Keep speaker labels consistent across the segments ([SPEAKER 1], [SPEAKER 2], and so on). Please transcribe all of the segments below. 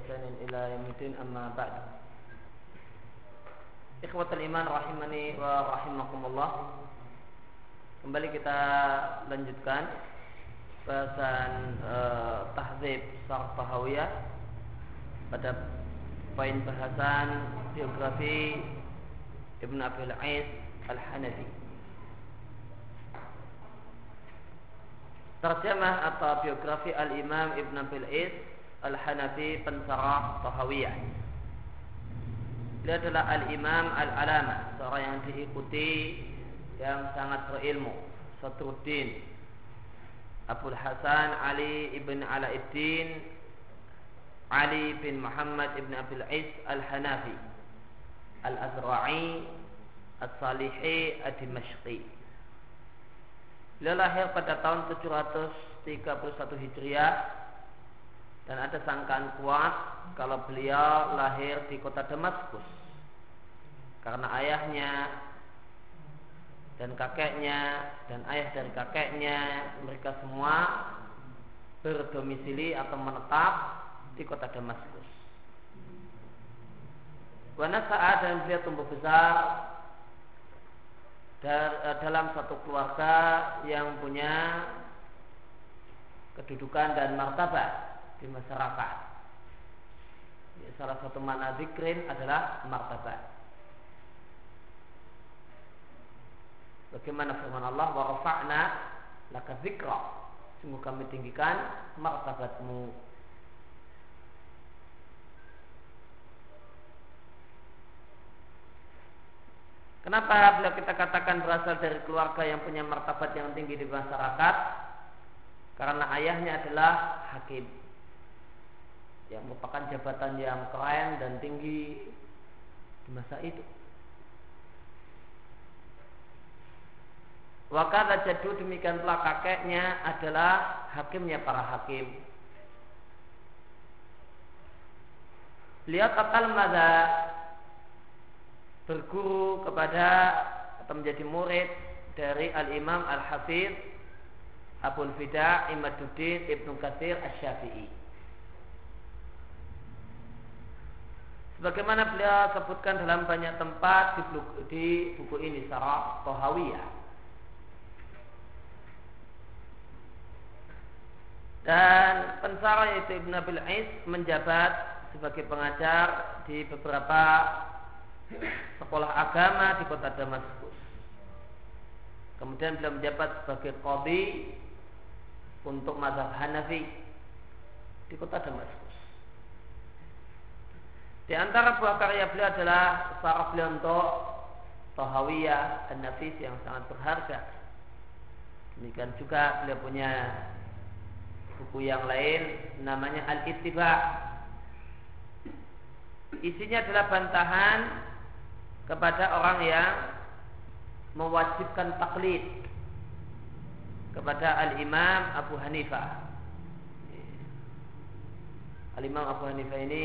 [SPEAKER 1] بإحسان إلى يوم الدين أما بعد. Ikhwatul iman rahimani wa rahimakumullah. Kembali kita lanjutkan bahasan tahdzib Syarh Tahawiyah pada poin bahasan biografi Ibn Abil Ais Al-Hanafi. Terjemah atau biografi Al-Imam Ibn Abil Ais Al-Hanafi pensarah Tahawiyah. Dia adalah Al-Imam Al-Alama, seorang yang diikuti, yang sangat berilmu, Sadruddin Abul Hasan Ali ibn Alauddin Ali bin Muhammad ibn Abil Ais Al-Hanafi Al-Azra'i As-Salihi Ad-Dimashqi. Beliau lahir pada tahun 731 Hijriah, dan ada sangkaan kuat kalau beliau lahir di kota Damaskus, karena ayahnya dan kakeknya dan ayah dari kakeknya, mereka semua berdomisili atau menetap di kota Damaskus. Wa nasa'a, dan beliau tumbuh besar dalam satu keluarga yang punya kedudukan dan martabat di masyarakat. Salah satu makna zikrin adalah martabat. Bagaimana firman Allah, wa rafa'na laka dzikra, sungguh kami tinggikan martabatmu. Kenapa bila kita katakan berasal dari keluarga yang punya martabat yang tinggi di masyarakat? Karena ayahnya adalah hakim, yang merupakan jabatan yang keren dan tinggi di masa itu. Wakala jadu, demikian pula kakeknya adalah hakimnya para hakim. Beliau total mada berguru kepada atau menjadi murid dari Al-Imam Al-Hafidh Abul Fida Imaduddin Ibnu Katsir Asy-Syafi'i. Sebagaimana beliau sebutkan dalam banyak tempat di buku ini, Syarh Tahawiyah. Dan pensarah yaitu Ibn Abil Ais menjabat sebagai pengajar di beberapa sekolah agama di kota Damaskus. Kemudian beliau menjabat sebagai qadhi untuk mazhab Hanafi di kota Damaskus. Di antara buah karya beliau adalah syarah beliau untuk Tahawiyah An-Nafis yang sangat berharga. Demikian juga beliau punya buku yang lain namanya Al-Ittiba'. Isinya adalah bantahan kepada orang yang mewajibkan taklid kepada Al-Imam Abu Hanifah. Al-Imam Abu Hanifah ini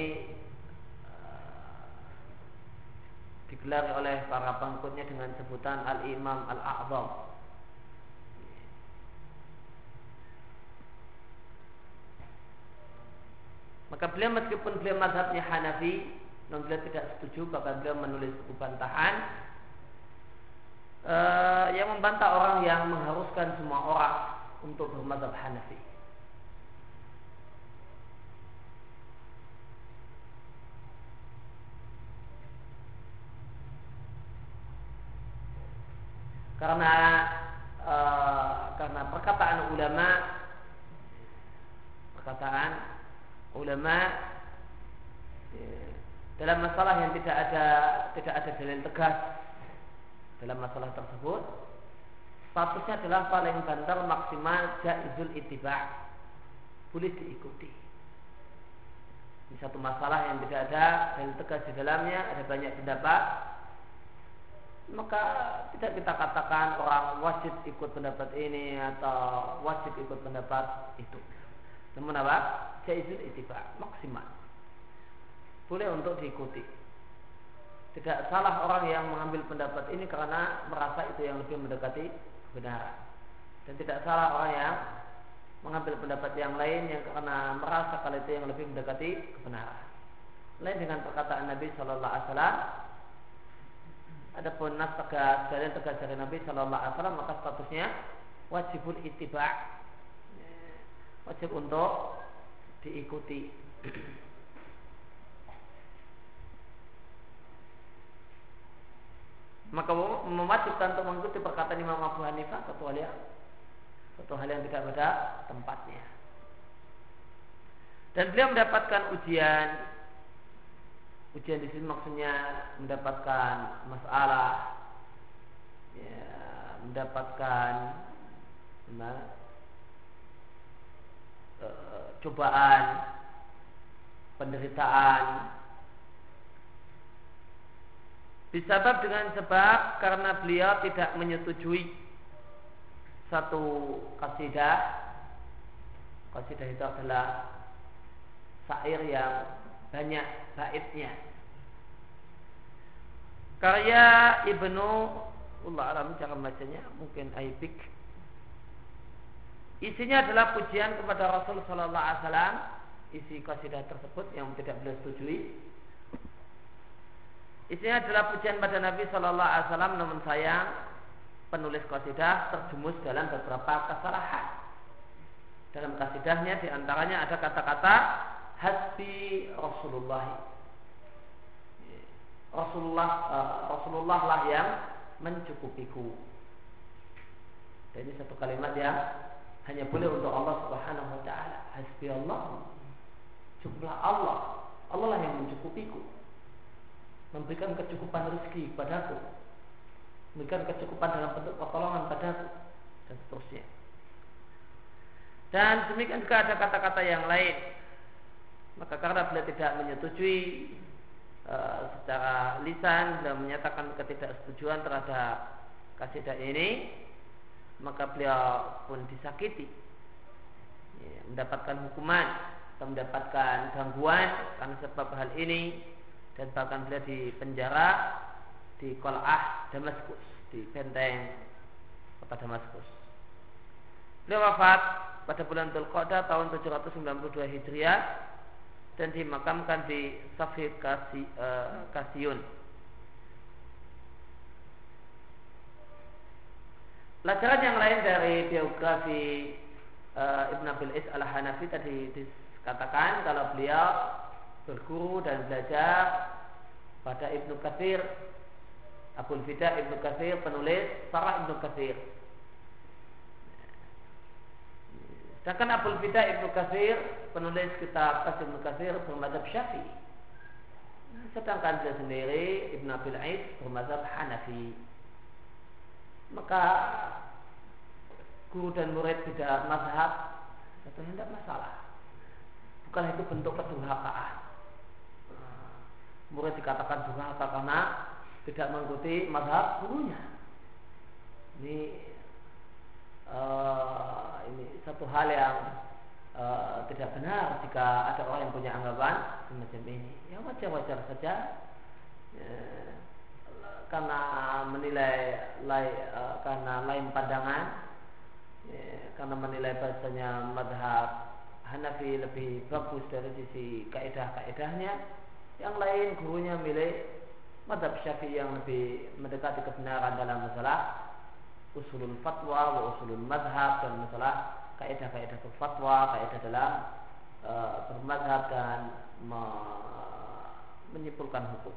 [SPEAKER 1] digelar oleh para pengikutnya dengan sebutan Al-Imam Al-A'zam. Maka beliau, meskipun beliau mazhabnya Hanafi, namun beliau tidak setuju, bahkan beliau menulis buku bantahan yang membantah orang yang mengharuskan semua orang untuk bermazhab Hanafi. Karena perkataan ulama dalam masalah yang tidak ada dalil tegas dalam masalah tersebut, statusnya adalah paling banter maksimal jaizul ittiba', boleh diikuti. Ini satu masalah yang tidak ada dalil tegas di dalamnya, ada banyak pendapat, maka tidak kita katakan orang wajib ikut pendapat ini atau wajib ikut pendapat itu. Namun apa? Jaizul ittiba', maksimal, boleh untuk diikuti. Tidak salah orang yang mengambil pendapat ini karena merasa itu yang lebih mendekati kebenaran, dan tidak salah orang yang mengambil pendapat yang lain yang karena merasa kalau itu yang lebih mendekati kebenaran. lain dengan perkataan Nabi Sallallahu Alaihi Wasallam. Adapun nas tegas, dalil tegas dari Nabi Sallallahu Alaihi Wasallam, maka statusnya wajibul ittiba', wajib untuk diikuti. Maka mewajibkan untuk mengikuti perkataan Imam Abu Hanifah satu hal yang tidak pada tempatnya. Dan beliau mendapatkan ujian di sini maksudnya mendapatkan masalah, ya, mendapatkan cobaan, penderitaan, disebab dengan sebab karena beliau tidak menyetujui satu qasidah. Qasidah itu adalah syair yang banyak baitnya, karya Ibnu, Allah alam cara bacanya, mungkin Aibik. Isinya adalah pujian kepada Rasul Sallallahu Alaihi Wasallam. Isi qasidah tersebut yang tidak beliau setujui, isinya adalah pujian pada Nabi Sallallahu Alaihi Wasallam. Namun sayang, penulis qasidah terjumus dalam beberapa kesalahan. Dalam qasidahnya diantaranya ada kata-kata hasbi Rasulullah. Rasulullah lah yang mencukupiku. Dan ini satu kalimat yang hanya boleh untuk Allah Subhanahu wa taala. Hasbi Allah. Cukuplah Allah. Allah lah yang mencukupiku. Memberikan kecukupan rezeki padaku. Memberikan kecukupan dalam bentuk pertolongan padaku, dan seterusnya. Dan demikian juga ada kata-kata yang lain. Maka karena beliau tidak menyetujui secara lisan, beliau menyatakan ketidaksetujuan terhadap qasidah ini, maka beliau pun disakiti, ya, mendapatkan hukuman atau mendapatkan gangguan karena sebab hal ini, dan bahkan beliau dipenjara di Qal'ah Damaskus, di benteng kota Damaskus. Beliau wafat pada bulan Dzulqa'dah tahun 792 Hijriah dan dimakamkan di Safi Kasiyun. Pelajaran yang lain dari biografi Ibn Abil Is Al-Hanafi tadi dikatakan kalau beliau berguru dan belajar pada Ibnu Katsir, Abul Fida Ibnu Katsir, penulis Sarah Ibnu Katsir. Sedangkan Abul Fida Ibnu Katsir, penulis kitab Tafsir Ibnu Katsir, bermadzhab Syafi'i. Sedangkan dia sendiri Ibnu Abil Is bermadzhab Hanafi. Maka guru dan murid beda mazhab, itu tidak masalah. Bukan itu bentuk kedurhakaan. Murid dikatakan durhaka karena tidak mengikuti mazhab gurunya. Ini satu hal yang tidak benar jika ada orang yang punya anggapan semacam ini. Ya wajar-wajar saja, ya, karena menilai karena lain pandangan, ya, karena menilai bahasanya mazhab Hanafi lebih bagus dari sisi kaidah-kaidahnya, yang lain gurunya milih mazhab Syafi'i yang lebih mendekati kebenaran dalam masalah usulul fatwa wa usulul madhab, dan masalah kaidah-kaidah berfatwa, kaidah dalam bermadhab dan menyimpulkan hukum.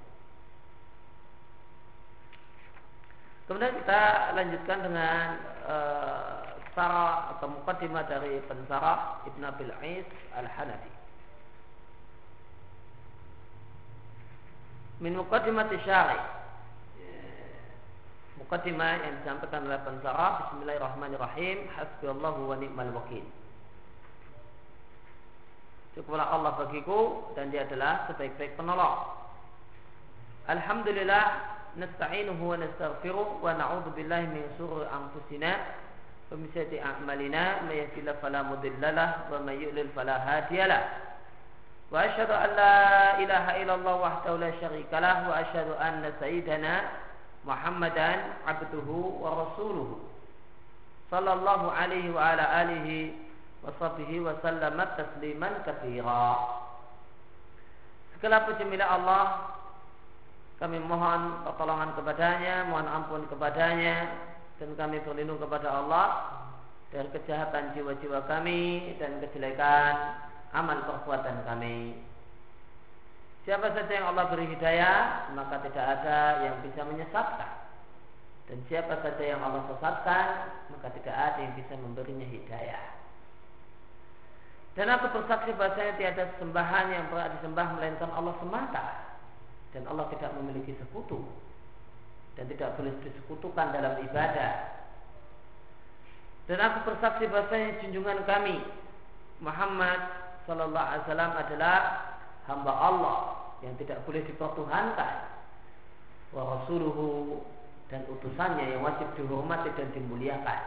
[SPEAKER 1] Kemudian kita lanjutkan dengan sarah atau muqaddimah dari pensarah Ibn Abil Is Al-Hanafi. Min muqaddimati syari', muqaddimah yang disampaikan oleh pensarah. Bismillahirrahmanirrahim. Hasbiyallahu wa ni'mal wakil. Cukuplah Allah bagiku dan dia adalah sebaik-baik penolong. Alhamdulillah nasta'inuhu wa nastaghfiruh wa na'udzu billahi min shururi anfusina wa min sayyiati a'malina, may yahdihillahu fala mudilla lahu wa may yudlil fala hadiya lahu. Wa asyhadu an la ilaha illallah wahdahu la syarika lahu wa asyhadu anna sayyidana Muhammadan abduhu wa rasuluhu sallallahu alaihi wa ala alihi wa sahbihi wa sallama tasliman katsira. Segala puji milik Allah. Kami mohon pertolongan kepadanya, mohon ampun kepadanya, dan kami berlindung kepada Allah dari kejahatan jiwa-jiwa kami dan kejelekan amal perbuatan kami. Siapa saja yang Allah beri hidayah, maka tidak ada yang bisa menyesatkan. Dan siapa saja yang Allah sesatkan, maka tidak ada yang bisa memberinya hidayah. Dan aku bersaksi bahasanya tiada sembahan yang berhak disembah melainkan Allah semata. Dan Allah tidak memiliki sekutu dan tidak boleh disekutukan dalam ibadah. Dan aku bersaksi bahasanya junjungan kami Muhammad sallallahu alaihi wasallam adalah hamba Allah yang tidak boleh dipertuhankan, wa rasuluhu, dan utusannya yang wajib dihormati dan dimuliakan.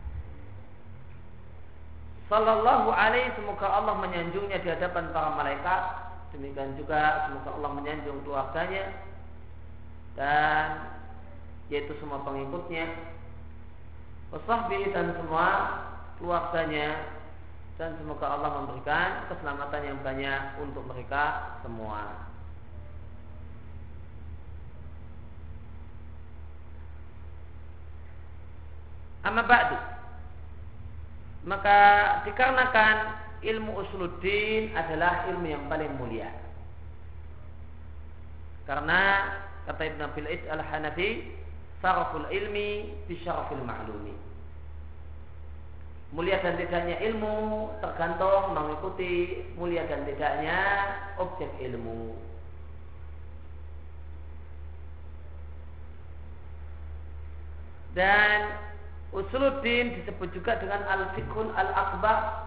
[SPEAKER 1] Sallallahu alaihi, semoga Allah menyanjungnya di hadapan para malaikat. Demikian juga semoga Allah menyanjung keluarganya dan yaitu semua pengikutnya, wasahbihi, dan semua keluarganya, dan semoga Allah memberikan keselamatan yang banyak untuk mereka semua. Amma ba'du, maka dikarenakan ilmu usuluddin adalah ilmu yang paling mulia. Karena kata Ibn Abil Is al-Hanafi, syaraful ilmi bi syarafil ma'lumi. Mulia dan tidaknya ilmu tergantung mengikuti mulia dan tidaknya objek ilmu. Dan usuluddin disebut juga dengan al-fiqhul al-akbar.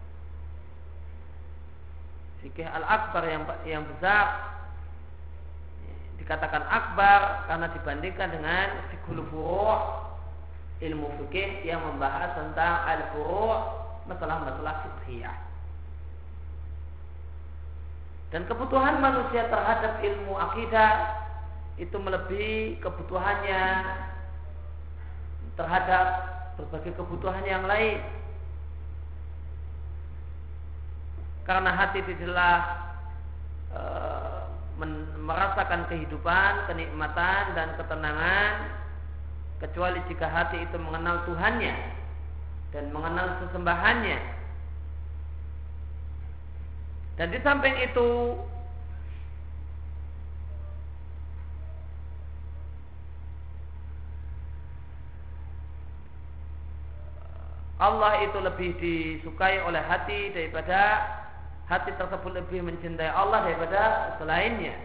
[SPEAKER 1] Fikih al-akbar yang besar, dikatakan akbar karena dibandingkan dengan fiqhul furu', ilmu fikih yang membahas tentang al-furu', masalah-masalah fiqhiyah. Dan kebutuhan manusia terhadap ilmu akidah itu melebihi kebutuhannya terhadap berbagai kebutuhan yang lain. Karena hati tidaklah merasakan kehidupan, kenikmatan, dan ketenangan kecuali jika hati itu mengenal Tuhannya dan mengenal sesembahannya. Dan di samping itu Allah itu lebih disukai oleh hati daripada hati tersebut lebih mencintai Allah daripada selainnya.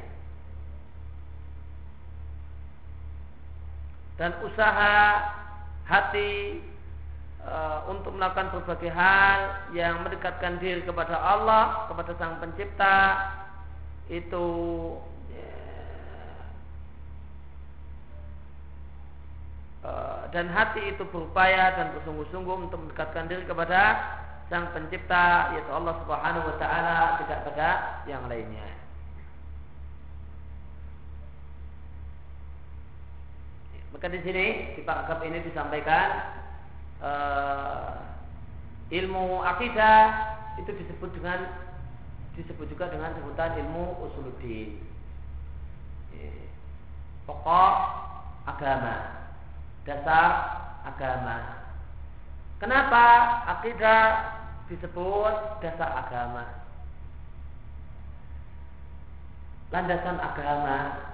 [SPEAKER 1] Dan usaha hati untuk melakukan berbagai hal yang mendekatkan diri kepada Allah, kepada Sang Pencipta, itu dan hati itu berupaya dan bersungguh-sungguh untuk mendekatkan diri kepada Sang Pencipta, yaitu Allah Subhanahu wa taala, tidak pada yang lainnya. Maka di sini di paragraf ini disampaikan ilmu akidah itu disebut juga dengan sebutan ilmu usuluddin. Pokok agama, dasar agama. Kenapa akidah disebut dasar agama, landasan agama,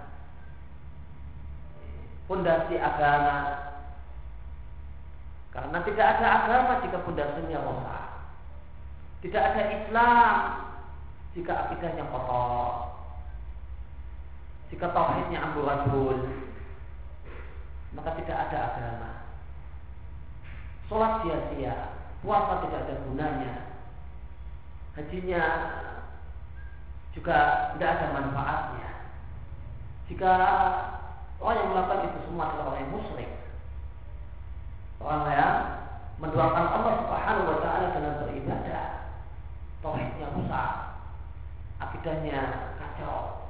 [SPEAKER 1] fondasi agama? Karena tidak ada agama jika fondasinya rusak. Tidak ada Islam jika akidahnya kotor, jika tauhidnya amburadul, maka tidak ada agama. Sholat sia-sia, puasa tidak ada gunanya, hajinya juga tidak ada manfaatnya jika orang yang melakukan itu semua adalah orang yang musyrik, orang yang menduakan Allah Subhanahu wa taala dalam beribadah. Tauhidnya rusak, akidahnya kacau.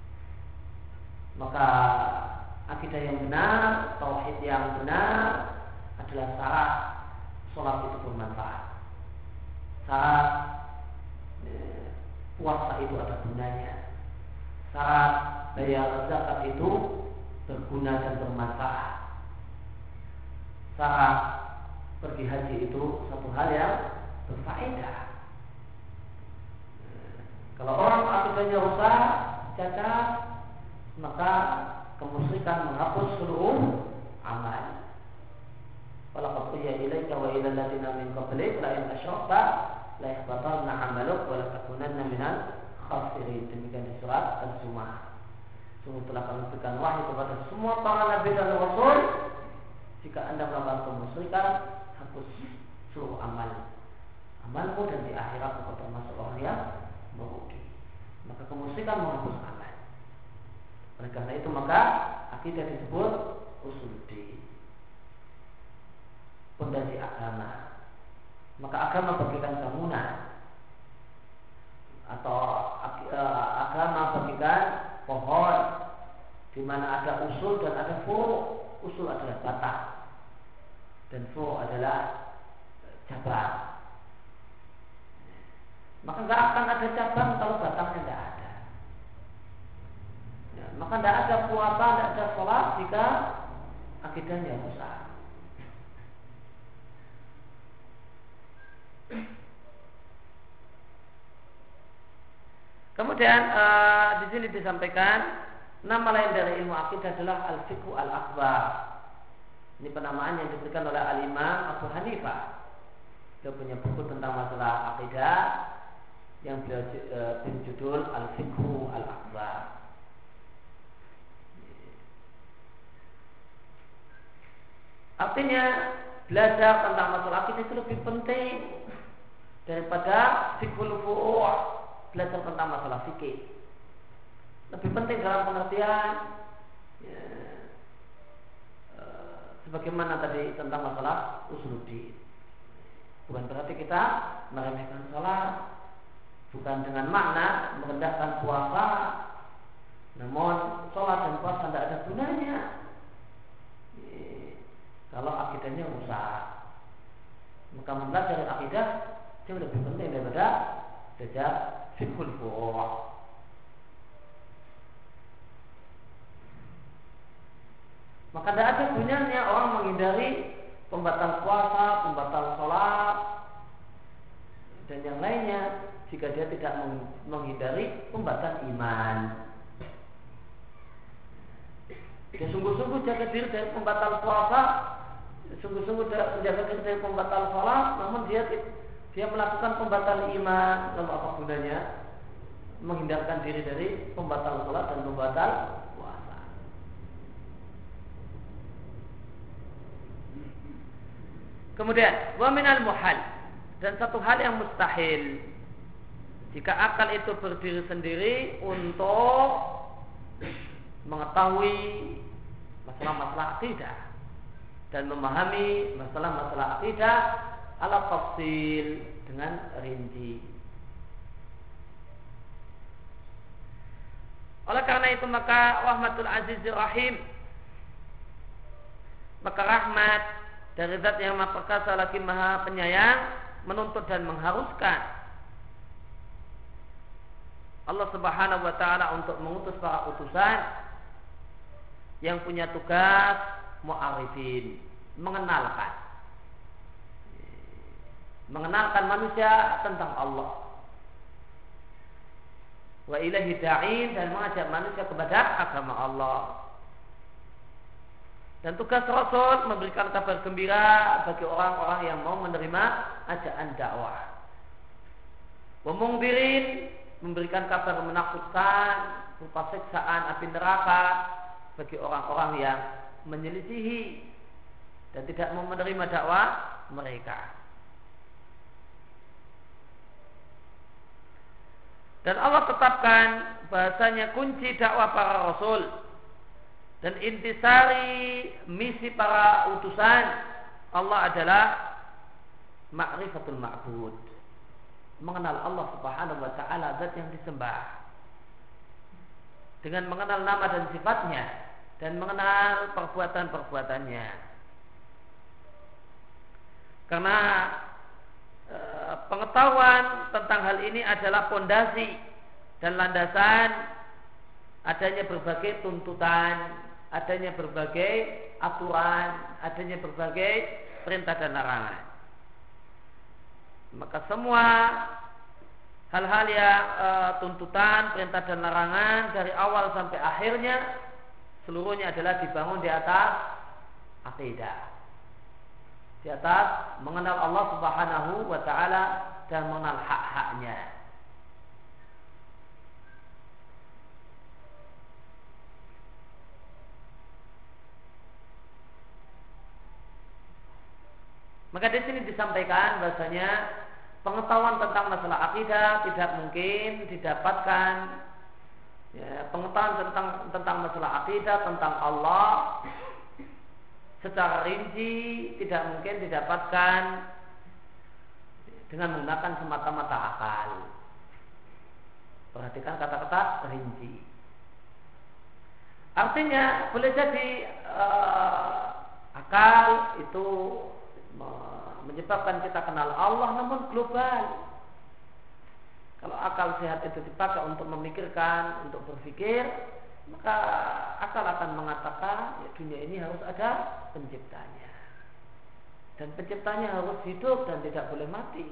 [SPEAKER 1] Maka akidah yang benar, tauhid yang benar adalah syarat sholat itu bermanfaat, syarat puasa itu ada gunanya, syarat bayar zakat itu berguna dan bermanfaat. Syarat pergi haji itu satu hal yang berfaedah. Kalau orang akidahnya rusak, cacat, maka kemusyrikan menghapus seluruh amal. Walaqad uhiya ilaika wa ila alladziina min qablika la in asyrakta la yahbatanna 'amaluk wa la takunanna minal khasirin. Demikian di surat Az-Zumar. Sungguh telah kami berikan wahyu kepada semua para nabi dan rasul, jika Anda melakukan kemusyrikan, hapus seluruh amalmu, dan di akhirat engkau termasuk orang yang merugi. Maka kemusyrikan menghapus amal. Oleh karena itu maka akidah disebut usuluddin, pondasi agama. Maka agama bagaikan bangunan, atau agama bagaikan pohon, di mana ada usul dan ada furu'. Usul adalah batang dan furu' adalah cabang. Maka nggak akan ada cabang kalau batangnya tidak ada. Ya, maka tidak ada puasa, tidak ada sholat jika akidahnya rusak. Kemudian di sini disampaikan nama lain dari ilmu akidah adalah al-fiqhu al-akbar. Ini penamaan yang diberikan oleh al-Imam Abu Hanifah. Dia punya buku tentang masalah akidah yang beliau berjudul al-fiqhu al-akbar. Artinya belajar tentang masalah akidah itu lebih penting daripada fiqhul furu'. Belajar tentang masalah fikih lebih penting dalam pengertian ya, sebagaimana tadi tentang masalah usuluddin. Bukan berarti kita meremehkan sholat, bukan dengan makna merendahkan puasa, namun sholat dan puasa tidak ada gunanya kalau akidahnya rusak. Maka mempelajari akidah jauh lebih penting daripada belajar fiqhul furu'. Maka tidak ada gunanya orang menghindari pembatal puasa, pembatal sholat, dan yang lainnya jika dia tidak menghindari pembatal iman. Dia sungguh-sungguh jaga diri dari pembatal puasa, sungguh-sungguh menjaga diri dari pembatal sholat, namun dia melakukan pembatal iman. Lalu apa gunanya menghindarkan diri dari pembatal sholat dan pembatal puasa? Kemudian wa minal muhal, dan satu hal yang mustahil jika akal itu berdiri sendiri untuk mengetahui masalah-masalah akidah dan memahami masalah-masalah akidah ala tafsil, dengan rinci. Oleh karena itu maka rahmatul azizir rahim, maka rahmat dari zat yang maha perkasa lagi maha penyayang menuntut dan mengharuskan Allah subhanahu wa ta'ala untuk mengutus para utusan yang punya tugas mu'arifin, mengenalkan manusia tentang Allah, wa ilaihi da'in, dan mengajak manusia kepada agama Allah. Dan tugas Rasul memberikan kabar gembira bagi orang-orang yang mau menerima ajakan dakwah. Wa mungdirin, memberikan kabar menakutkan berupa siksaan api neraka bagi orang-orang yang menyelisihi dan tidak mau menerima dakwah mereka. Dan Allah tetapkan bahasanya kunci dakwah para rasul dan intisari misi para utusan Allah adalah ma'rifatul ma'bud, mengenal Allah subhanahu wa ta'ala, zat yang disembah, dengan mengenal nama dan sifatnya dan mengenal perbuatan-perbuatannya. Karena pengetahuan tentang hal ini adalah pondasi dan landasan adanya berbagai tuntutan, adanya berbagai aturan, adanya berbagai perintah dan larangan. Maka semua hal-hal yang tuntutan, perintah dan larangan dari awal sampai akhirnya seluruhnya adalah dibangun di atas akidah, di atas mengenal Allah Subhanahu wa taala dan mengenal hak-haknya. Maka di sini disampaikan bahasanya pengetahuan tentang masalah akidah tidak mungkin didapatkan, ya, pengetahuan tentang masalah akidah, tentang Allah secara rinci tidak mungkin didapatkan dengan menggunakan semata-mata akal. Perhatikan kata-kata rinci. Artinya boleh jadi akal itu menyebabkan kita kenal Allah, namun global. Kalau akal sehat itu dipakai untuk memikirkan, untuk berpikir, maka akal akan mengatakan ya, dunia ini harus ada penciptanya, dan penciptanya harus hidup dan tidak boleh mati,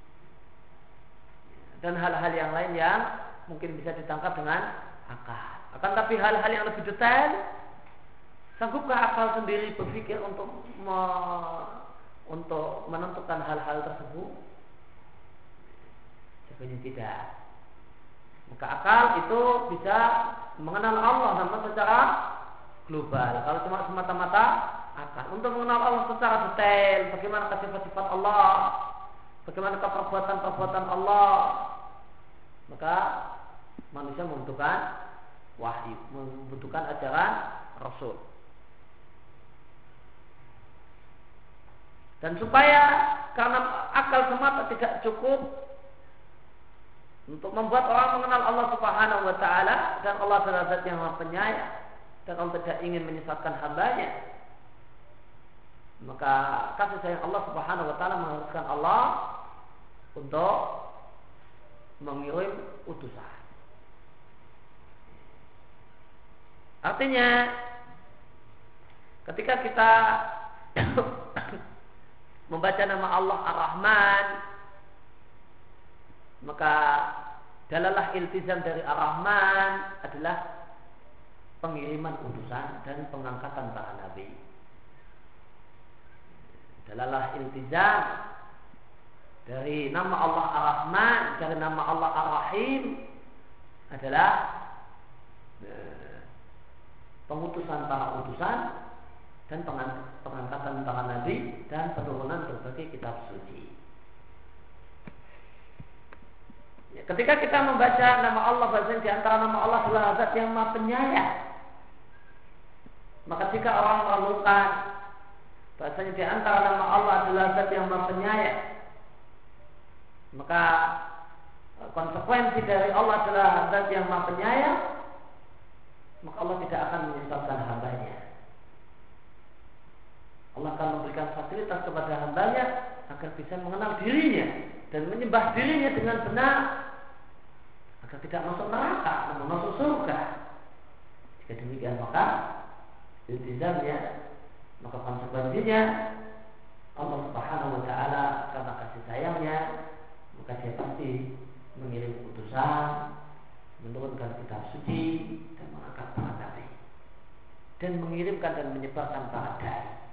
[SPEAKER 1] dan hal-hal yang lain yang mungkin bisa ditangkap dengan akal. Akan tapi hal-hal yang lebih detail, sanggupkah akal sendiri berpikir untuk menentukan hal-hal tersebut? Sebenarnya tidak. Maka akal itu bisa mengenal Allah namun secara global. Kalau cuma semata-mata akal, untuk mengenal Allah secara detail, bagaimana sifat-sifat Allah, bagaimana perbuatan-perbuatan Allah, maka manusia membutuhkan wahyu, membutuhkan ajaran Rasul. Dan supaya karena akal semata tidak cukup untuk membuat orang mengenal Allah Subhanahu wa taala, dan Allah adalah zat yang Maha Penyayang dan Allah tidak ingin menyesatkan hamba-Nya, maka kasih sayang Allah Subhanahu wa taala mengharuskan Allah untuk mengirim utusan. Artinya ketika kita membaca nama Allah Ar-Rahman, maka dalalah iltizam dari Ar-Rahman adalah pengiriman utusan dan pengangkatan para nabi. Dalalah iltizam dari nama Allah Ar-Rahman, dari nama Allah Ar-Rahim adalah pengutusan para utusan dan pengangkatan para nabi dan penurunan berbagai kitab suci. Ya, ketika kita membaca nama Allah, bahasanya di antara nama Allah adalah zat yang Maha Penyayang. Maka jika orang meragukan bahasanya di antara nama Allah adalah zat yang Maha Penyayang, maka konsekuensi dari Allah adalah zat yang Maha Penyayang, maka Allah tidak akan menyesatkan hamba-Nya. Allah akan memberikan fasilitas kepada hamba-Nya agar bisa mengenal dirinya dan menyembah dirinya dengan benar, agar tidak masuk neraka namun masuk surga. Jika demikian maka iltizamnya, maka konsekuensinya Allah Subhanahu wa taala karena kasih sayangnya, maka Dia pasti mengirim utusan, menurunkan kitab suci dan mengangkat para nabi dan mengirimkan dan menyebarkan para dai.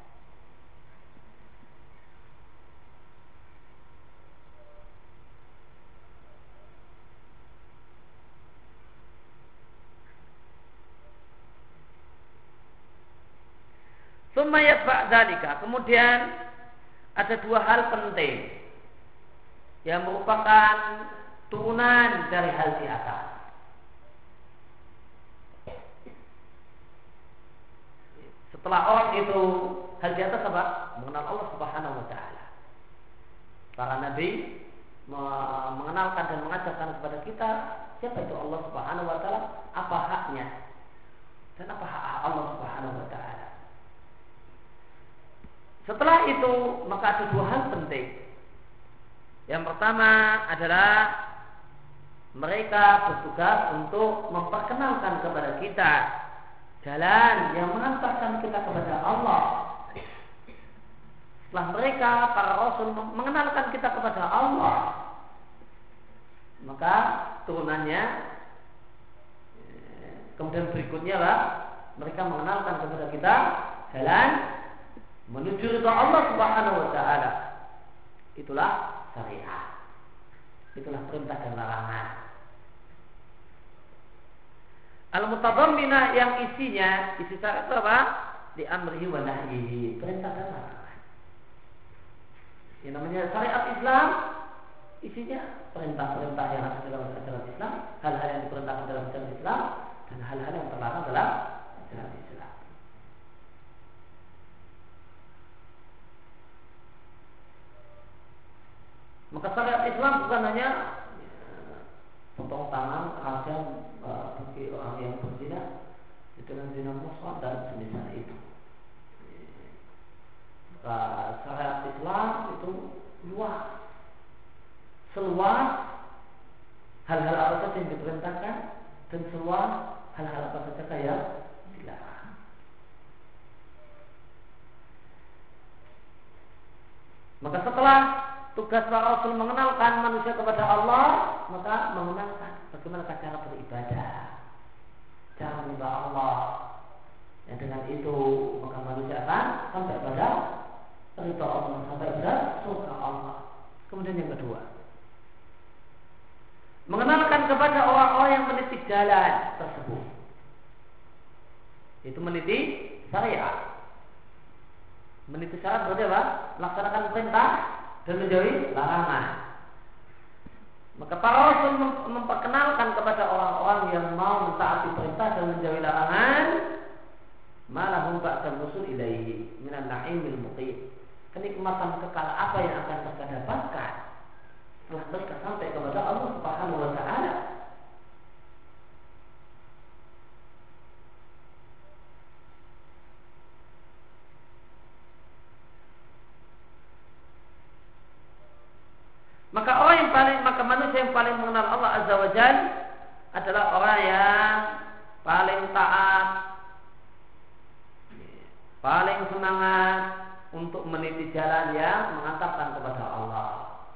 [SPEAKER 1] Kemudian ada dua hal penting yang merupakan turunan dari hal di atas. Setelah orang itu hal di atas apa? Mengenal Allah Subhanahu wa taala. Para nabi mengenalkan dan mengajarkan kepada kita siapa itu Allah Subhanahu wa taala, apa haknya dan apa hak Allah Subhanahu wa taala. Setelah itu maka ada dua hal penting. Yang pertama adalah mereka bertugas untuk memperkenalkan kepada kita jalan yang mengantarkan kita kepada Allah. Setelah mereka, para rasul mengenalkan kita kepada Allah, maka turunannya kemudian berikutnya lah mereka mengenalkan kepada kita jalan menuju ridha Allah Subhanahu wa taala. Itulah syariat. Itulah perintah dan larangan. Al-mutadhammina yang isinya, isi syariat itu apa? Di amrihi wa nahyihi, perintah dan larangan. Yang namanya syariat Islam isinya perintah-perintah yang ada dalam ajaran Islam, hal-hal yang diperintahkan dalam ajaran Islam, dan hal-hal yang terlarang dalam ajaran Islam. Maka syariat Islam bukan hanya potong tangan, rajam bagi orang yang berzina dengan zina muhsan dan semisal itu. Maka syariat Islam itu luas, seluas hal-hal apa saja yang diperintahkan dan seluas hal-hal apa saja yang dilarang. Maka setelah tugas para rasul mengenalkan manusia kepada Allah, maka mengenalkan bagaimana cara beribadah, cara menyembah Allah. Yang dengan itu maka manusia akan sampai pada ridha Allah, sampai pada surga Allah. Kemudian yang kedua, mengenalkan kepada orang-orang yang meniti jalan tersebut. Itu meniti syariat. Meniti syariat berarti apa? Laksanakan perintah dan menjauhi larangan. Maka para rasul memperkenalkan kepada orang-orang yang mau mentaati perintah dan menjauhi larangan, malahum ba'dal wusul ilaihi minan na'imil muqim. Kenikmatan kekal apa yang akan mereka dapatkan setelah mereka sampai kepada Allah Subhanahu wa taala. Maka manusia yang paling mengenal Allah Azza wa Jalla adalah orang yang paling taat, paling semangat untuk meniti jalan yang mengantarkan kepada Allah.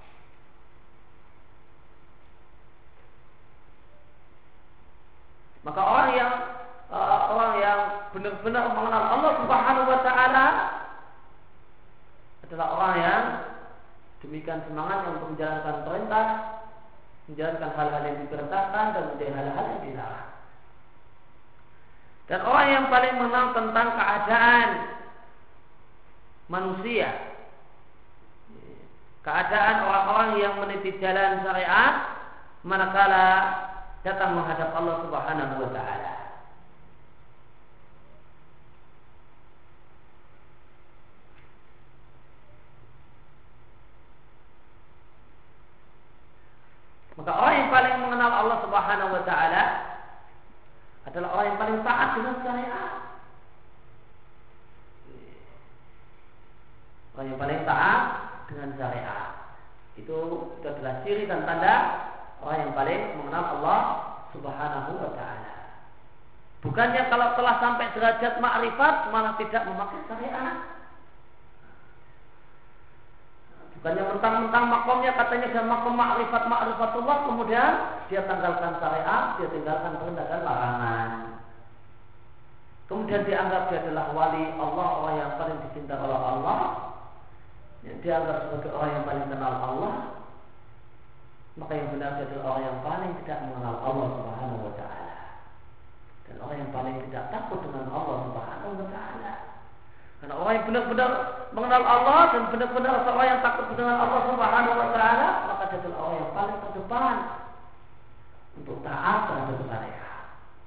[SPEAKER 1] Maka orang yang benar-benar mengenal Allah Subhanahu wa taala adalah orang yang demikian semangatnya untuk menjalankan perintah, menjalankan hal-hal yang diperintahkan dan menjauhi hal-hal yang dilarang. Dan orang yang paling mengenal tentang keadaan manusia, keadaan orang-orang yang meniti jalan syariat manakala datang menghadap Allah Subhanahu wa taala. Maka orang yang paling mengenal Allah Subhanahu wa taala adalah orang yang paling taat dengan syariat. Orang yang paling taat dengan syariat. Itu adalah ciri dan tanda orang yang paling mengenal Allah Subhanahu wa taala. Bukannya kalau telah sampai derajat makrifat malah tidak memakai syariat. Bukannya mentang-mentang makomnya katanya sudah makom ma'rifatullah, kemudian dia tinggalkan syariat, dia tinggalkan perintah dan larangan. Kemudian dianggap dia adalah wali Allah, orang yang paling dicinta oleh Allah. Dia dianggap sebagai orang yang paling kenal Allah. Maka yang benar dia adalah orang yang paling tidak mengenal Allah Subhanahu wa taala. Dan orang yang paling tidak takut dengan Allah Subhanahu wa taala. Karena orang yang benar-benar mengenal Allah dan benar-benar seorang yang takut dengan Allah Subhanahu wa taala, maka dia adalah orang yang paling terdepan untuk taat terhadap syariat.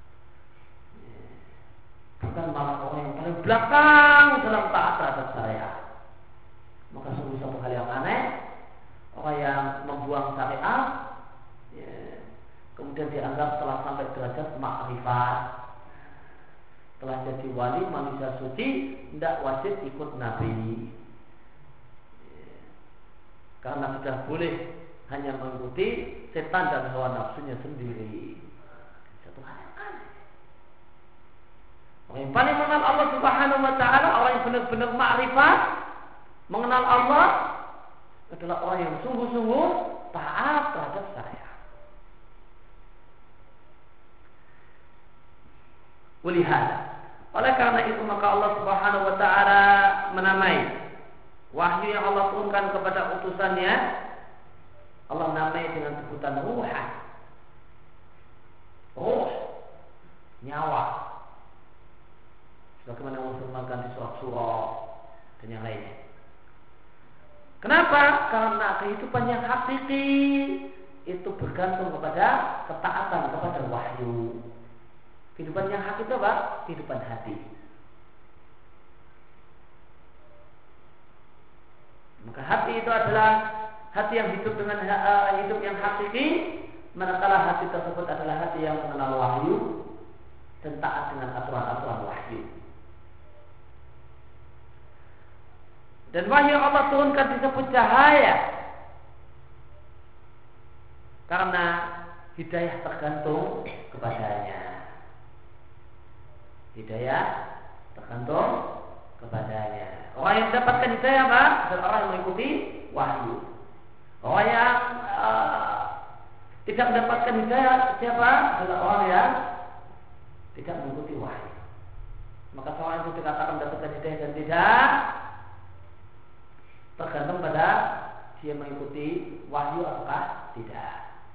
[SPEAKER 1] Bukan malah orang yang paling belakang dalam taat terhadap syariat. Maka sungguh satu hal yang aneh, orang yang membuang syariat kemudian dianggap telah sampai derajat makrifat, telah jadi wali manusia suci, tidak wajib ikut Nabi. Karena sudah boleh hanya mengikuti setan dan hawa nafsunya sendiri. Satu hal yang aneh. Orang yang paling mengenal Allah Subhanahu wa taala, orang yang benar-benar ma'rifat mengenal Allah adalah orang yang sungguh-sungguh taat terhadap saya. Walihada. Oleh karena itu maka Allah Subhanahu wa taala menamai wahyu yang Allah turunkan kepada utusannya, Allah namai dengan sebutan ruhan. Ruh, nyawa. Sebagaimana Allah firmankan di surat dan yang lainnya. Kenapa? Karena kehidupan yang hakiki itu bergantung kepada ketaatan kepada wahyu. Kehidupan yang hakiki itu apa? Kehidupan hati. Maka hati itu adalah hati yang hidup dengan hidup yang hakiki, manakala hati tersebut adalah hati yang mengenal wahyu dan taat dengan aturan-aturan wahyu. Dan wahyu yang Allah turunkan disebut cahaya, karena hidayah tergantung kepadanya. Hidayah tergantung kepadanya. Orang yang mendapatkan hidayah apa? Adalah orang yang mengikuti wahyu. Orang yang tidak mendapatkan hidayah siapa? Adalah orang yang tidak mengikuti wahyu. Maka seorang yang dikatakan mendapatkan hidayah dan tidak tergantung pada dia mengikuti wahyu ataukah tidak.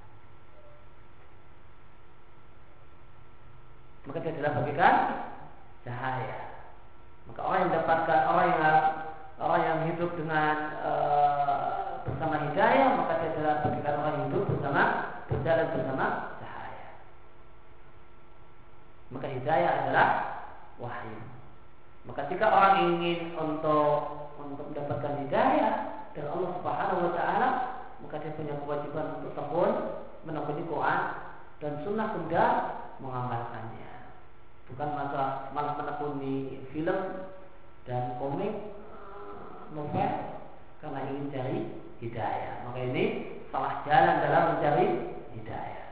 [SPEAKER 1] Maka dia adalah bagikan cahaya. Maka orang yang mendapatkan orang yang hidup dengan bersama hidayah, maka dia adalah bagikan orang yang hidup berjalan bersama cahaya. Maka hidayah adalah wahyu. Maka jika orang ingin untuk mendapatkan hidayah dari Allah Subhanahu wa taala, maka dia punya kewajiban untuk tekun menekuni Quran dan sunnah kemudian mengamalkannya. Bukan malah menekuni film dan komik novel karena ingin cari hidayah. Maka ini salah jalan dalam mencari hidayah.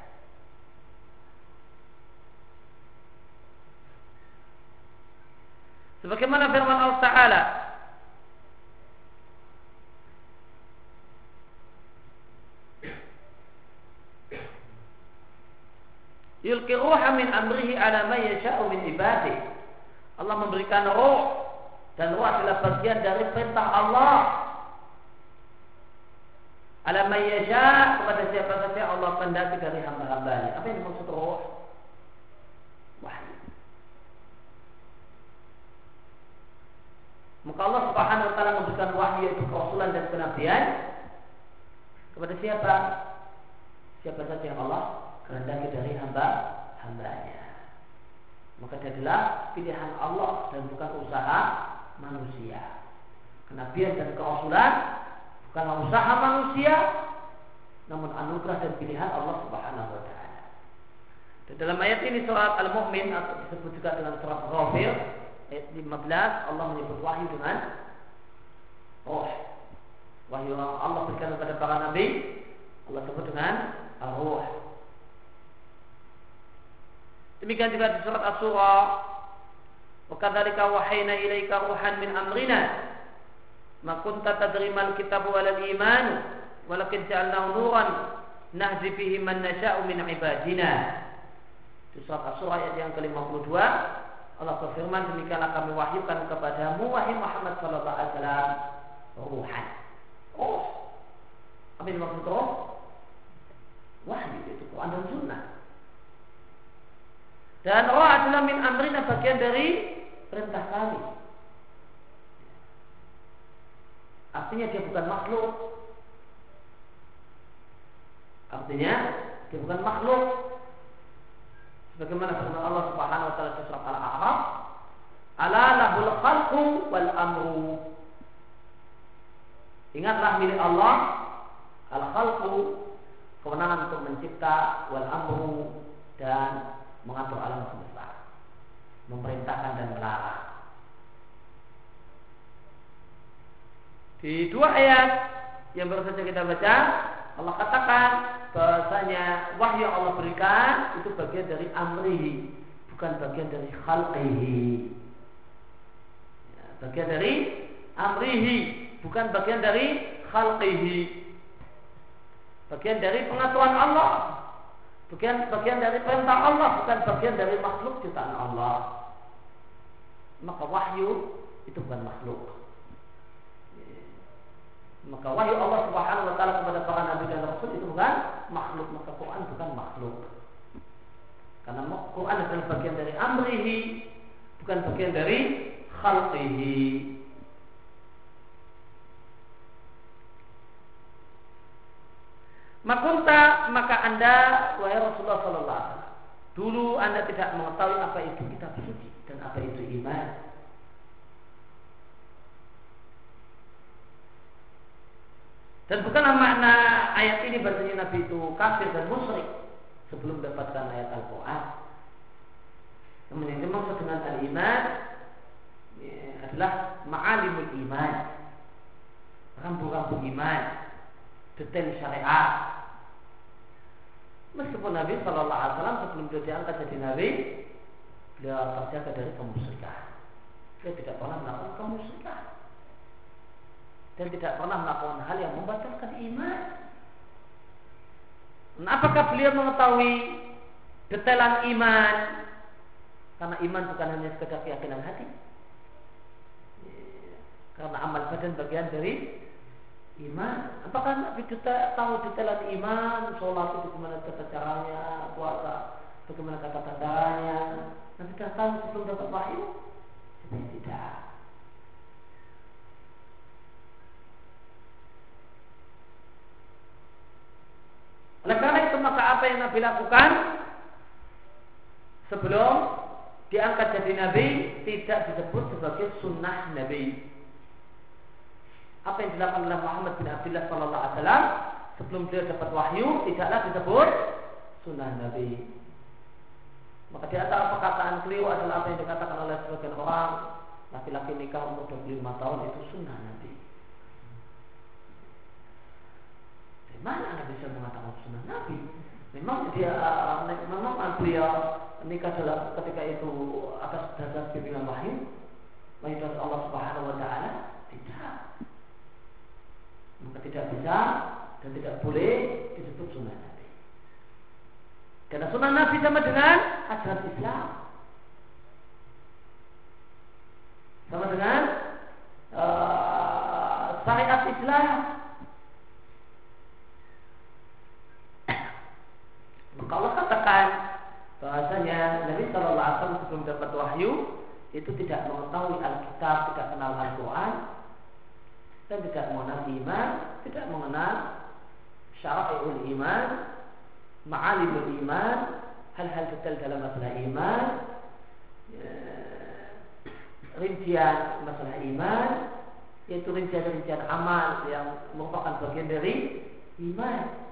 [SPEAKER 1] Sebagaimana firman Allah Ta'ala, yulqi ruha min amrihi ala man yasha'u min ibadihi. Allah memberikan ruh, dan ruh adalah bagian dari perintah Allah. Ala man yasha', kepada siapa saja Allah kehendaki dari hamba-hambanya. Apa yang dimaksud ruh? Wahyu. Maka Allah Subhanahu wa taala memberikan wahyu, yaitu kerasulan dan kenabian, kepada siapa? Siapa saja yang Allah kehendaki dari hamba-hambanya. Maka dia adalah pilihan Allah dan bukan usaha manusia. Kenabian dan kerasulan bukanlah usaha manusia, namun anugerah dan pilihan Allah Subhanahu wa taala. Dan dalam ayat ini surat Al-Mu'min, atau disebut juga dengan surat Ghafir, ayat 15, Allah menyebut wahyu dengan roh. Wahyu yang Allah berikan kepada para nabi, Allah sebut dengan ar-ruh. Demikian juga di surat Asy-Syura, wa kadzalika wahayna ilaika ruhan min amrina ma kunta tadri mal kitabu wal iman walakin ja'alnahu nuran nahdi bihi man nasha'u min ibadina. Di surat Asy-Syura ayat yang ke-52, Allah berfirman, demikianlah kami wahyukan kepadamu wahai Muhammad sallallahu alaihi wasallam ruhan. Oh, apa yang dimaksud roh? Wahyu, itu Quran dan Sunnah. Dan roh adalah min amrina, bagian dari perintah kami. Artinya dia bukan makhluk. Artinya dia bukan makhluk. Sebagaimana firman Allah Subhanahu wa taala di surat Al-A'raf, "Ala lahul khalqu wal amru." Ingatlah milik Allah al-khalqu, kewenangan untuk mencipta, wal amru, dan mengatur alam semesta, memerintahkan dan melarang. Di dua ayat yang baru saja kita baca, Allah katakan bahasanya wahyu yang Allah berikan itu bagian dari amrihi, bukan bagian dari khalqihi. Ya, bagian dari amrihi, bukan bagian dari khalqihi. Bagian dari pengaturan Allah, bagian dari perintah Allah, bukan bagian dari makhluk ciptaan Allah. Maka wahyu itu bukan makhluk. Maka wahyu Allah Subhanahu wa taala kepada para nabi dan rasul itu bukan makhluk, maka Quran bukan makhluk. Karena Quran adalah bagian dari amrihi, bukan bagian dari khalqihi. Maka Anda wahai Rasulullah sallallahu alaihi wasallam, dulu Anda tidak mengetahui apa itu kitab suci dan apa itu iman. Dan bukanlah makna ayat ini bahasanya Nabi itu kafir dan musyrik sebelum mendapatkan ayat Al-Quran. Namun yang dimaksud dengan al-iman adalah ma'alimul iman, rambu-rambu iman, detail syariat. Meskipun Nabi Sallallahu Alaihi Wasallam sebelum beliau diangkat jadi Nabi, beliau terjaga dari kemusyrikan. Dia tidak pernah melakukan kemusyrikan dan tidak pernah melakukan hal yang membatalkan iman. Nah, apakah beliau mengetahui detailan iman? Karena iman bukan hanya sekedar keyakinan hati. Karena amal badan bagian dari iman. Apakah Nabi tahu detailan iman? Sholat itu bagaimana tata caranya, puasa bagaimana kata tandanya? Nabi tidak tahu sebelum dapat wahyu? Tidak. Oleh karena itu maka apa yang Nabi lakukan sebelum diangkat jadi Nabi tidak disebut sebagai sunnah Nabi. Apa yang dilakukan oleh Muhammad bin Abdullah sallallahu alaihi wasallam sebelum beliau dapat wahyu tidaklah disebut sunnah Nabi. Maka di antara perkataan keliru adalah apa yang dikatakan oleh sebagian orang, laki-laki nikah umur 25 tahun itu sunnah Nabi. Dari mana Anda bisa mengatakan sunnah Nabi? Memang beliau nikah dalam ketika itu atas dasar bimbingan wahyu dari Allah Subhanahu wa taala? Tidak. Maka tidak bisa dan tidak boleh disebut sunnah Nabi. Karena sunnah Nabi sama dengan ajaran Islam, sama dengan syariat Islam. Maka Allah katakan bahasanya Nabi Sallallahu Alaihi Wasallam sebelum dapat wahyu itu tidak mengetahui Alkitab, tidak kenal Al-Quran, dan tidak mengenal iman, tidak mengenal syara'iul iman, ma'alimul iman, hal-hal detail dalam masalah iman, rincian masalah iman, yaitu rincian-rincian amal yang merupakan bagian dari iman.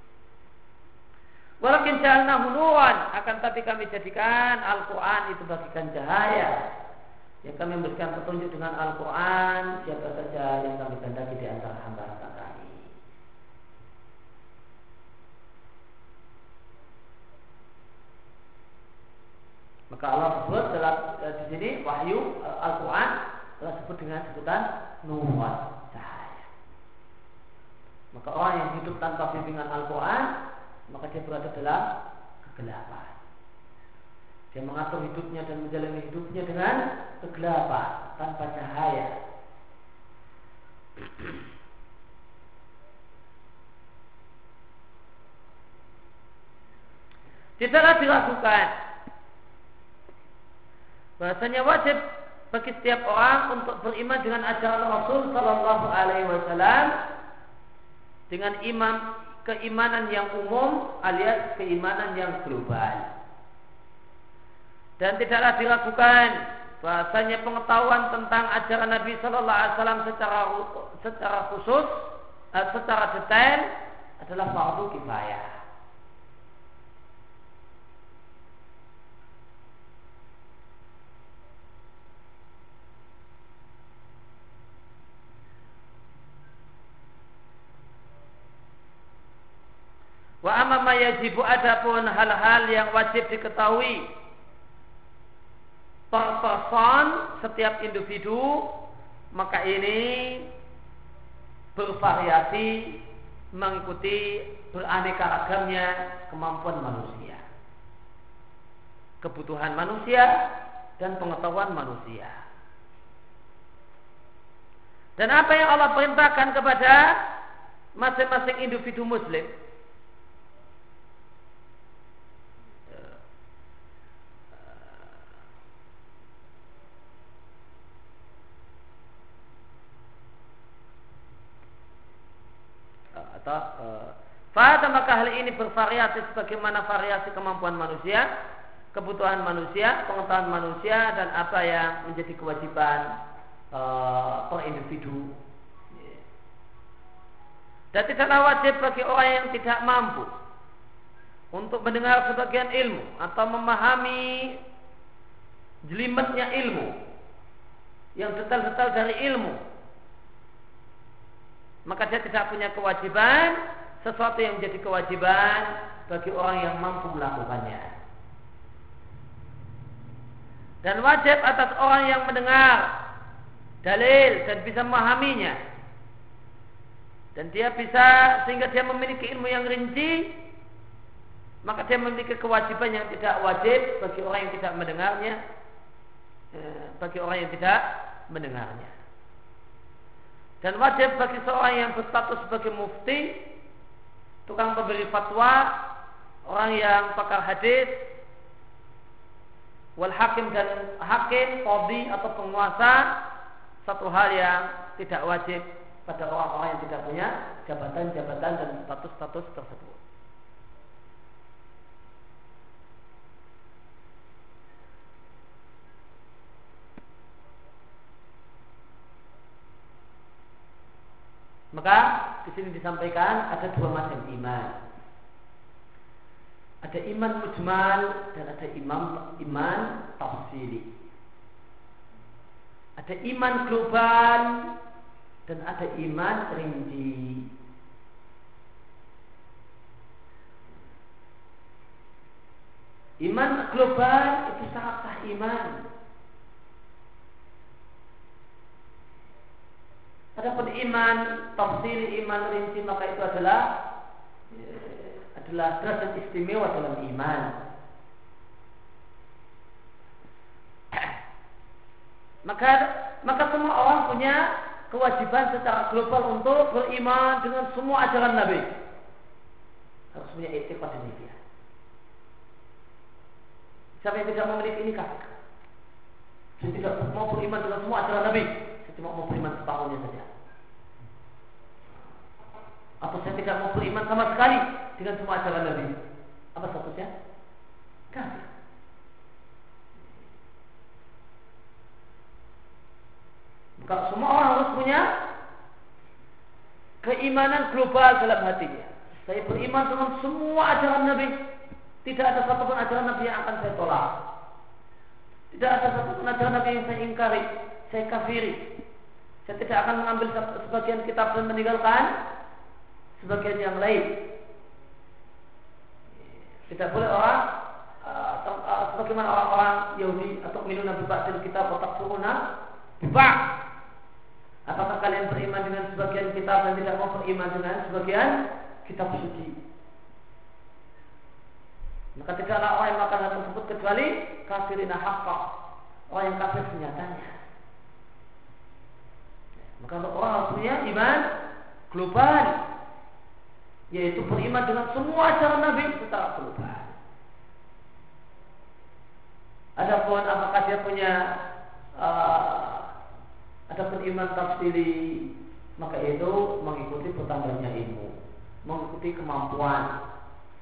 [SPEAKER 1] Walakin ja'alnahu nuran, akan tapi kami jadikan Al-Quran itu bagikan cahaya. Yang kami memberikan petunjuk dengan Al-Quran siapa saja yang kami kehendaki di antara hamba-hamba kami. Maka Allah sebut dalam di sini wahyu Al-Quran telah sebut dengan sebutan nuran, cahaya. Maka orang yang hidup tanpa bimbingan Al-Quran maka dia berada dalam kegelapan. Dia mengatur hidupnya dan menjalani hidupnya dengan kegelapan, tanpa cahaya. Tidaklah diragukan bahasanya wajib bagi setiap orang untuk beriman dengan ajaran Rasul Sallallahu Alaihi Wasallam dengan keimanan yang umum alias keimanan yang global. Dan tidaklah diragukan bahasanya pengetahuan tentang ajaran Nabi Sallallahu Alaihi Wasallam secara khusus, secara detail adalah fardu kifayah. ma yajibu adapun hal-hal yang wajib diketahui per person setiap individu, maka ini bervariasi mengikuti beraneka ragamnya kemampuan manusia, kebutuhan manusia dan pengetahuan manusia. Dan apa yang Allah perintahkan kepada masing-masing individu muslim maka hal ini bervariasi sebagaimana variasi kemampuan manusia, kebutuhan manusia, pengetahuan manusia, dan apa yang menjadi kewajiban per individu. Dan tidaklah wajib bagi orang yang tidak mampu untuk mendengar sebagian ilmu atau memahami jelimetnya ilmu, yang detail-detail dari ilmu, maka dia tidak punya kewajiban sesuatu yang menjadi kewajiban bagi orang yang mampu melakukannya. Dan wajib atas orang yang mendengar dalil dan bisa memahaminya, dan dia bisa sehingga dia memiliki ilmu yang rinci, maka dia memiliki kewajiban yang tidak wajib bagi orang yang tidak mendengarnya, Dan wajib bagi seorang yang berstatus sebagai mufti, tukang pemberi fatwa, orang yang pakar hadis, wal hakim dan hakim, qadhi atau penguasa, satu hal yang tidak wajib pada orang-orang yang tidak punya jabatan-jabatan dan status-status tersebut. Maka di sini disampaikan ada dua macam iman. Ada iman mujmal dan ada iman tafsili. Ada iman global dan ada iman rinci. Iman global itu sangat sah iman. Adapun iman tafsili, iman rinci, maka itu adalah derajat istimewa dalam iman. Maka semua orang punya kewajiban secara global untuk beriman dengan semua ajaran Nabi. Harus punya i'tiqad demikian. Siapa yang tidak memiliki ini kafir. Saya tidak mau beriman dengan semua ajaran Nabi, saya cuma mau beriman separuhnya saja. Atau saya tidak mau beriman sama sekali dengan semua ajaran Nabi. Apa statusnya? Kafir. Maka semua orang harus punya keimanan global dalam hatinya. Saya beriman dengan semua ajaran Nabi. Tidak ada satupun ajaran Nabi yang akan saya tolak. Tidak ada satupun ajaran Nabi yang saya ingkari, saya kafiri. Saya tidak akan mengambil sebagian kitab dan meninggalkan sebagian yang lain. Tidak boleh orang sebagaimana orang-orang Yahudi atau minuna bi ba'dil kitab wa takfuruna bi ba'd. Apakah kalian beriman dengan sebagian kitab dan tidak mau beriman dengan sebagian kitab suci? Maka tidaklah orang yang melakukan hal tersebut kecuali kafirina haqqa, orang yang kafir senyatanya. Maka orang harus punya iman global, yaitu beriman dengan semua ajaran Nabi secara global. Adapun apakah dia punya adapun iman tafsili, maka itu mengikuti bertambahnya ilmu, mengikuti kemampuan.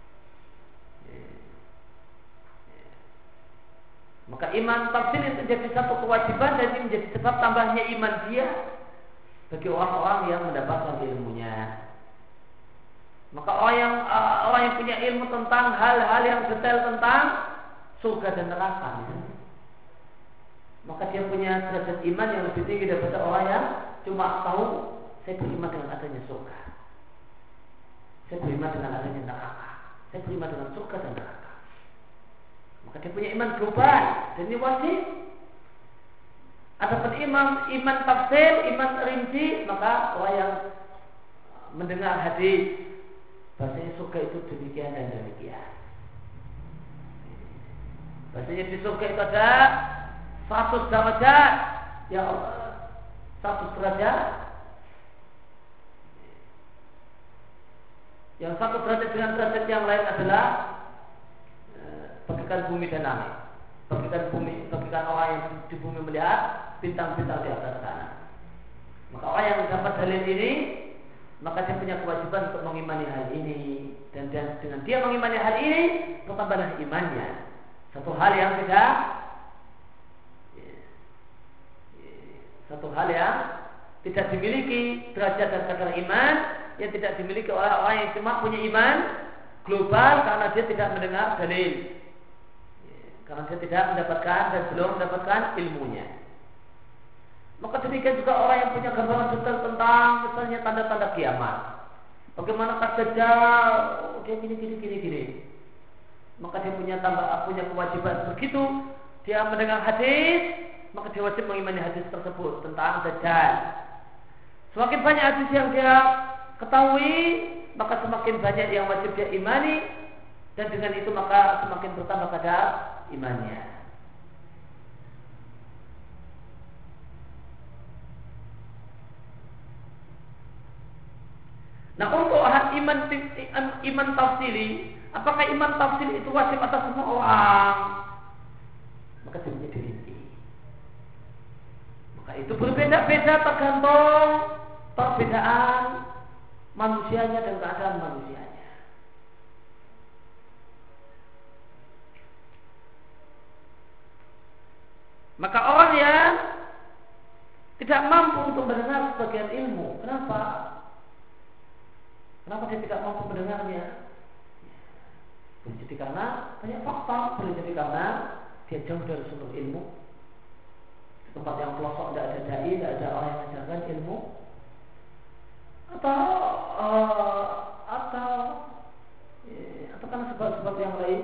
[SPEAKER 1] Maka iman tafsili itu jadi satu kewajiban dan ini menjadi sebab tambahnya iman dia bagi orang-orang yang mendapatkan ilmunya. Maka orang yang punya ilmu tentang hal-hal yang detail tentang surga dan neraka, maka dia punya derajat iman yang lebih tinggi daripada orang yang cuma tahu saya beriman dengan adanya surga, saya beriman dengan adanya neraka. saya beriman dengan surga dan neraka. Maka dia punya iman global dan ini wajib. Adapun iman tafsir, iman rinci, maka orang yang mendengar hadis bahasanya surga itu demikian dan demikian. Bahasanya di surga itu ada 100 derajat, ya Allah, 100 derajat. Yang satu derajat dengan derajat yang lain adalah bagikan bumi dan langit. Bagikan orang yang di bumi melihat bintang-bintang di atas sana. Maka orang yang dapat dalil ini, maka dia punya kewajiban untuk mengimani hal ini, dan dengan dia mengimani hal ini bertambahlah imannya. Satu hal yang tidak dimiliki derajat dan kadar iman yang tidak dimiliki oleh orang yang cuma punya iman global karena dia tidak mendengar dalil, karena dia tidak mendapatkan dan belum mendapatkan ilmunya. Maka demikian juga orang yang punya gambaran detail tentang misalnya tanda-tanda kiamat. Bagaimana Dajjal, dia gini. Maka dia punya kewajiban begitu. Dia mendengar hadis, maka dia wajib mengimani hadis tersebut tentang Dajjal. Semakin banyak hadis yang dia ketahui, maka semakin banyak yang wajib dia imani, dan dengan itu maka semakin bertambah kadar imannya. Nah, untuk iman tafsili, apakah iman tafsili itu wajib atas semua orang? Maka jawabnya dirinci. Maka itu berbeda-beda tergantung perbedaan manusianya dan keadaan manusianya. Maka orang yang tidak mampu untuk mendengar sebagian ilmu, kenapa? Kenapa dia tidak mampu mendengarnya? Boleh jadi karena banyak faktor, boleh jadi karena dia jauh dari sumber ilmu. Di tempat yang pelosok tidak ada dai, tidak ada orang yang mengajarkan ilmu, atau karena sebab-sebab yang lain,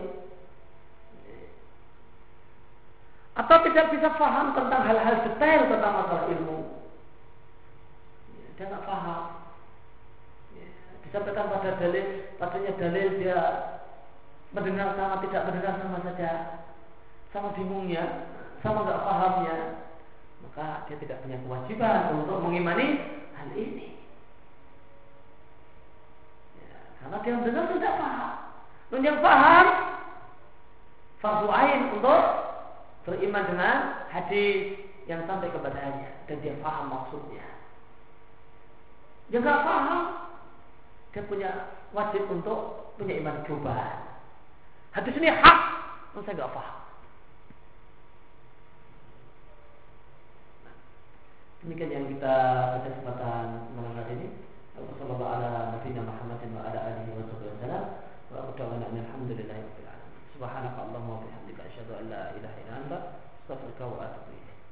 [SPEAKER 1] atau tidak bisa paham tentang hal-hal detail tentang masalah ilmu. Dia tidak paham. Disampaikan padanya dalil, dia mendengar sama tidak mendengar sama saja, sama bingungnya, sama nggak pahamnya, maka dia tidak punya kewajiban untuk mengimani hal ini. Ya, karena dia mendengar tidak paham. Dan yang paham fardu ain untuk beriman dengan hadis yang sampai kepadanya dan dia paham maksudnya. Dia nggak paham, dia punya wajib untuk punya iman global. Hadis ini hak, saya nggak paham. Demikian yang kita pada kesempatan malam hari ini. Wassalamualaikum warahmatullahi wabarakatuh. Subhanakallahumma wa bihamdika asyhadu an la ilaha illa anta astaghfiruka wa atubu ilaik.